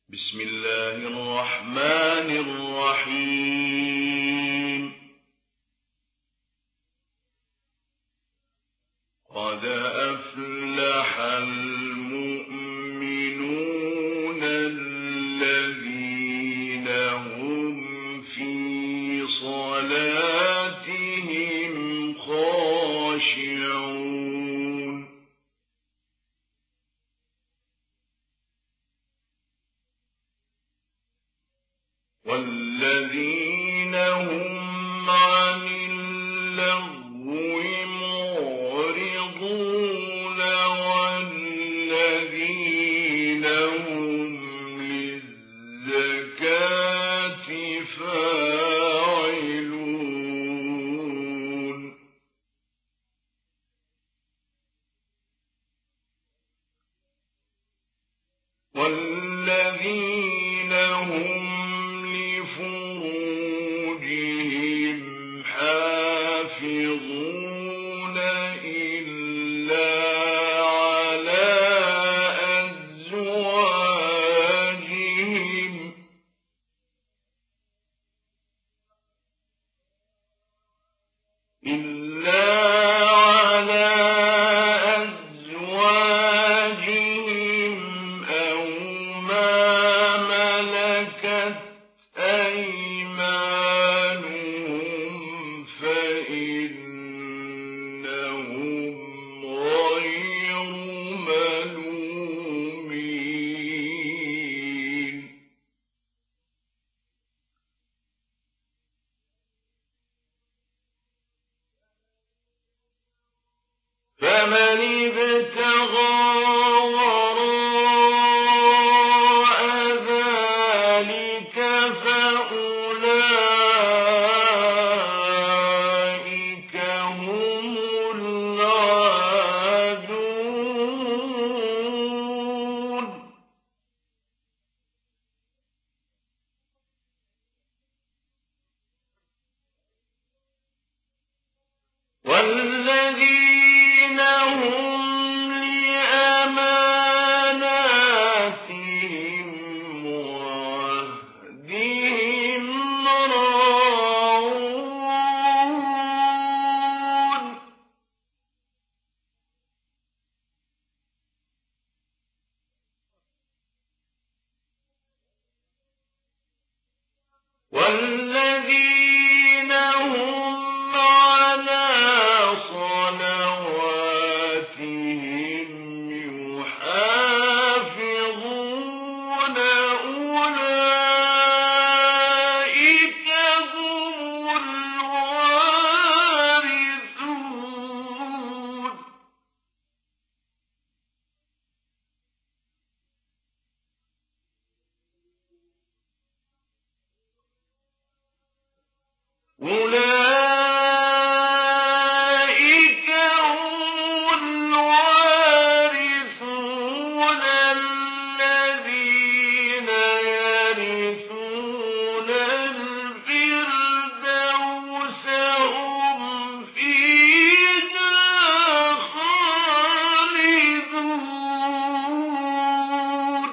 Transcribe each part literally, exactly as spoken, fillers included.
بسم الله الرحمن الرحيم قد أفلح المؤمنون الذين هم في صلاتهم خاشعون والذين هم عن اللغو معرضون والذين هم للزكاة فاعلون والذين هم لفروجهم حافظون إلا على أزواجهم إلا على أزواجهم أو ما ملكت أيمانهم فإنهم غير ملومين فمن ابتغى وراء ذلك فأولئك هم العادون والذين هم لأماناتهم وعهدهم راعون والذين هم على صلواتهم يحافظون أولئك هم الوارثون أولئك هم الوارثون الذين يرثون الفردوس هم فيها خالدون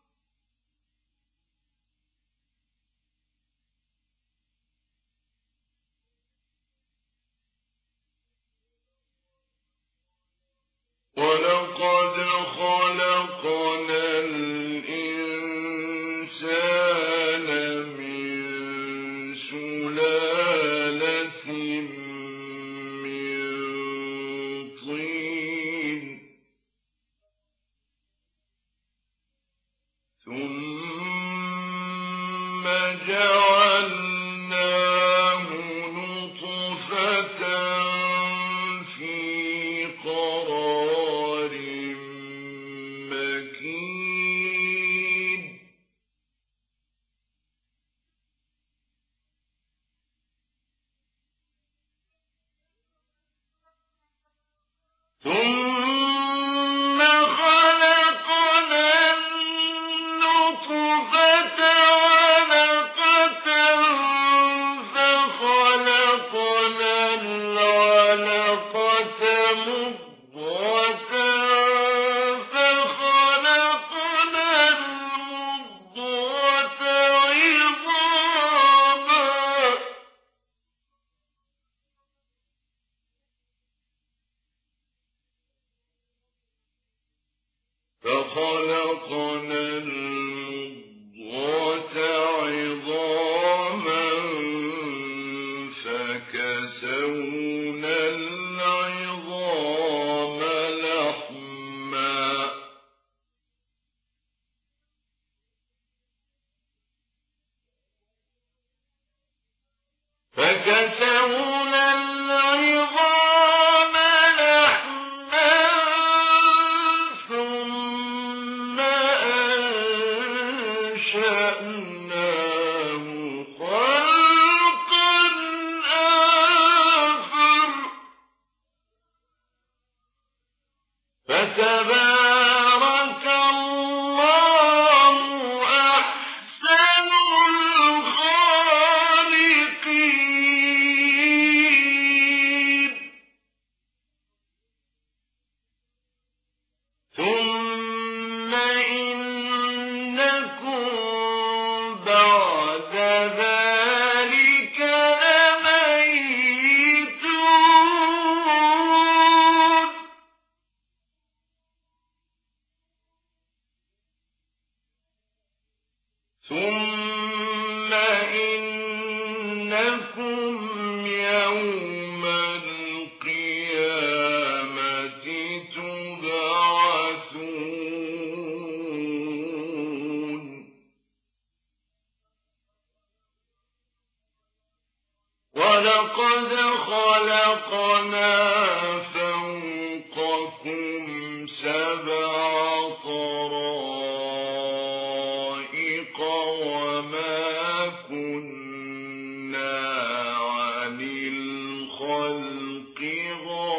ولقد خلقنا الإنسان من سلالة من طين ثم جعلناه نطفة في قرار مكين ثم خلقنا النطفة علقة فخلقنا العلقة مضغة فخلقنا المضغة فكسونا العظام لحما ثم أنشأناه خلقا آخر فتبارك الله أحسن الخالقين. ثم إنكم بعد ذلك لميتون. ثم إنكم يوم القيامة تبعثون. ولقد خلقنا فوقكم سبع طرائق وما كنا عن الخلق غافلين.